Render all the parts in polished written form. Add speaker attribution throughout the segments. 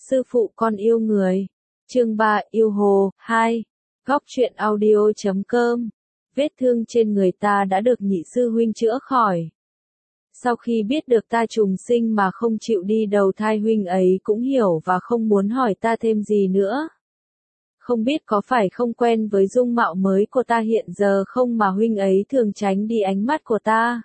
Speaker 1: Sư phụ con yêu người. Chương 3 yêu hồ. 2. Góc truyện audio.com. Vết thương trên người ta đã được nhị sư huynh chữa khỏi. Sau khi biết được ta trùng sinh mà không chịu đi đầu thai, huynh ấy cũng hiểu và không muốn hỏi ta thêm gì nữa. Không biết có phải không quen với dung mạo mới của ta hiện giờ không mà huynh ấy thường tránh đi ánh mắt của ta.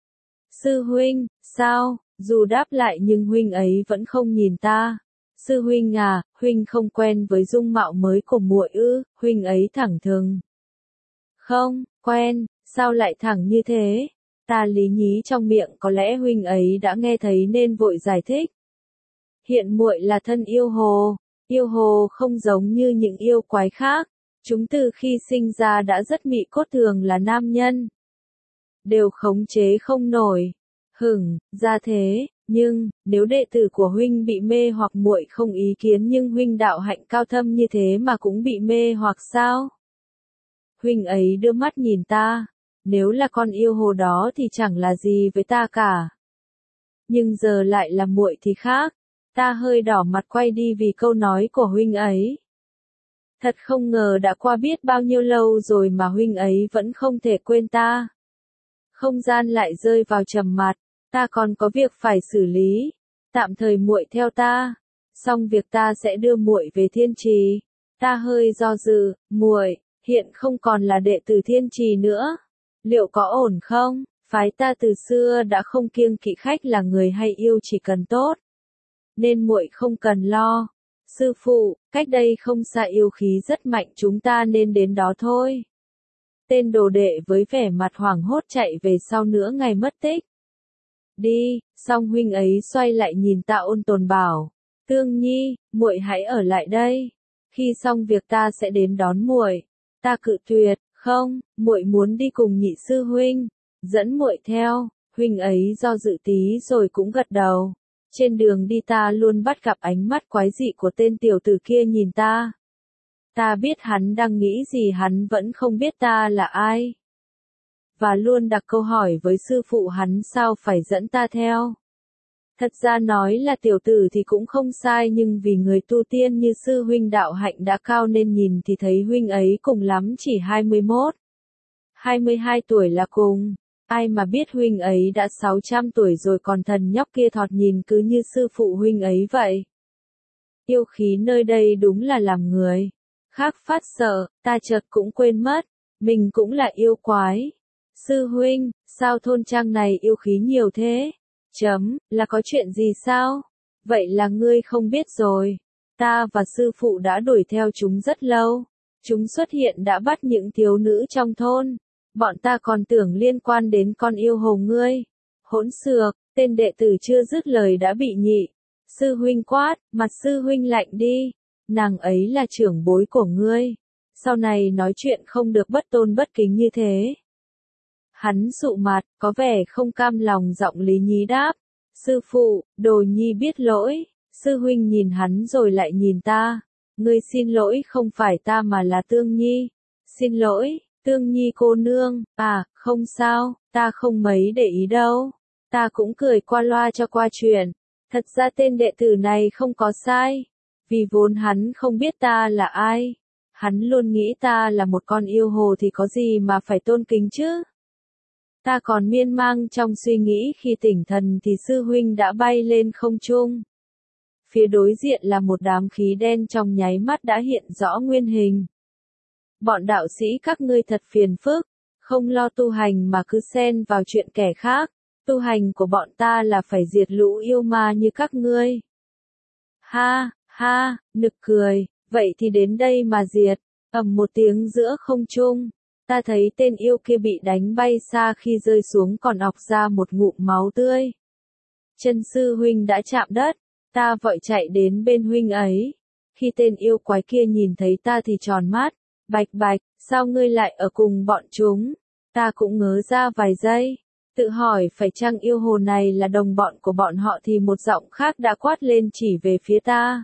Speaker 1: Sư huynh, sao? Dù đáp lại nhưng huynh ấy vẫn không nhìn ta. Sư huynh à, huynh không quen với dung mạo mới của muội ư? Huynh ấy thẳng thừng. Không, quen, sao lại thẳng như thế? Ta lý nhí trong miệng, có lẽ huynh ấy đã nghe thấy nên vội giải thích. Hiện muội là thân yêu hồ. Yêu hồ không giống như những yêu quái khác. Chúng từ khi sinh ra đã rất mị cốt, thường là nam nhân. Đều khống chế không nổi. Ra thế, nhưng, nếu đệ tử của huynh bị mê hoặc muội không ý kiến, nhưng huynh đạo hạnh cao thâm như thế mà cũng bị mê hoặc sao? Huynh ấy đưa mắt nhìn ta, nếu là con yêu hồ đó thì chẳng là gì với ta cả. Nhưng giờ lại là muội thì khác, ta hơi đỏ mặt quay đi vì câu nói của huynh ấy. Thật không ngờ đã qua biết bao nhiêu lâu rồi mà huynh ấy vẫn không thể quên ta. Không gian lại rơi vào trầm mặc. Ta còn có việc phải xử lý. Tạm thời muội theo ta. Xong việc ta sẽ đưa muội về Thiên Trì. Ta hơi do dự, muội hiện không còn là đệ tử Thiên Trì nữa. Liệu có ổn không? Phái ta từ xưa đã không kiêng kỵ khách là người hay yêu chỉ cần tốt. Nên muội không cần lo. Sư phụ, cách đây không xa yêu khí rất mạnh, chúng ta nên đến đó thôi. Tên đồ đệ với vẻ mặt hoảng hốt chạy về sau nửa ngày mất tích. Đi, xong huynh ấy xoay lại nhìn ta ôn tồn bảo, Tương Nhi, muội hãy ở lại đây. Khi xong việc ta sẽ đến đón muội. Ta cự tuyệt, không, muội muốn đi cùng nhị sư huynh, dẫn muội theo. Huynh ấy do dự tí rồi cũng gật đầu. Trên đường đi ta luôn bắt gặp ánh mắt quái dị của tên tiểu tử kia nhìn ta. Ta biết hắn đang nghĩ gì, hắn vẫn không biết ta là ai. Và luôn đặt câu hỏi với sư phụ hắn sao phải dẫn ta theo. Thật ra nói là tiểu tử thì cũng không sai, nhưng vì người tu tiên như sư huynh đạo hạnh đã cao nên nhìn thì thấy huynh ấy cùng lắm chỉ 21, 22 tuổi là cùng. Ai mà biết huynh ấy đã 600 tuổi rồi, còn thần nhóc kia thoạt nhìn cứ như sư phụ huynh ấy vậy. Yêu khí nơi đây đúng là làm người khác phát sợ, ta chợt cũng quên mất, mình cũng là yêu quái. Sư huynh, sao thôn trang này yêu khí nhiều thế? Là có chuyện gì sao? Vậy là ngươi không biết rồi. Ta và sư phụ đã đuổi theo chúng rất lâu. Chúng xuất hiện đã bắt những thiếu nữ trong thôn. Bọn ta còn tưởng liên quan đến con yêu hồ ngươi. Hỗn xược, tên đệ tử chưa dứt lời đã bị nhị sư huynh quát, mặt sư huynh lạnh đi. Nàng ấy là trưởng bối của ngươi. Sau này nói chuyện không được bất tôn bất kính như thế. Hắn sụ mặt, có vẻ không cam lòng, giọng lý nhí đáp. Sư phụ, đồ nhi biết lỗi. Sư huynh nhìn hắn rồi lại nhìn ta. Ngươi xin lỗi, không phải ta mà là Tương Nhi. Xin lỗi, Tương Nhi cô nương. À, không sao, ta không mấy để ý đâu. Ta cũng cười qua loa cho qua chuyện. Thật ra tên đệ tử này không có sai. Vì vốn hắn không biết ta là ai. Hắn luôn nghĩ ta là một con yêu hồ thì có gì mà phải tôn kính chứ. Ta còn miên man trong suy nghĩ khi tỉnh thần thì sư huynh đã bay lên không trung. Phía đối diện là một đám khí đen, trong nháy mắt đã hiện rõ nguyên hình. Bọn đạo sĩ các ngươi thật phiền phức, không lo tu hành mà cứ xen vào chuyện kẻ khác. Tu hành của bọn ta là phải diệt lũ yêu ma như các ngươi. Ha, ha, nực cười, vậy thì đến đây mà diệt. Ầm một tiếng giữa không trung. Ta thấy tên yêu kia bị đánh bay xa, khi rơi xuống còn ọc ra một ngụm máu tươi. Chân sư huynh đã chạm đất, ta vội chạy đến bên huynh ấy. Khi tên yêu quái kia nhìn thấy ta thì tròn mắt, bạch bạch, sao ngươi lại ở cùng bọn chúng? Ta cũng ngớ ra vài giây, tự hỏi phải chăng yêu hồ này là đồng bọn của bọn họ thì một giọng khác đã quát lên chỉ về phía ta.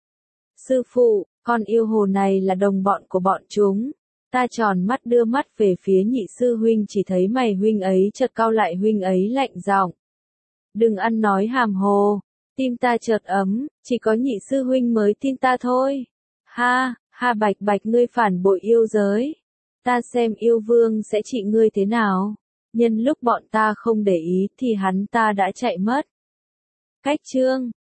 Speaker 1: Sư phụ, con yêu hồ này là đồng bọn của bọn chúng. Ta tròn mắt đưa mắt về phía nhị sư huynh, chỉ thấy mày huynh ấy chợt cau lại, huynh ấy lạnh giọng. Đừng ăn nói hàm hồ. Tim ta chợt ấm, chỉ có nhị sư huynh mới tin ta thôi. Ha, ha Bạch Bạch ngươi phản bội yêu giới. Ta xem yêu vương sẽ trị ngươi thế nào. Nhân lúc bọn ta không để ý thì hắn ta đã chạy mất. Cách chương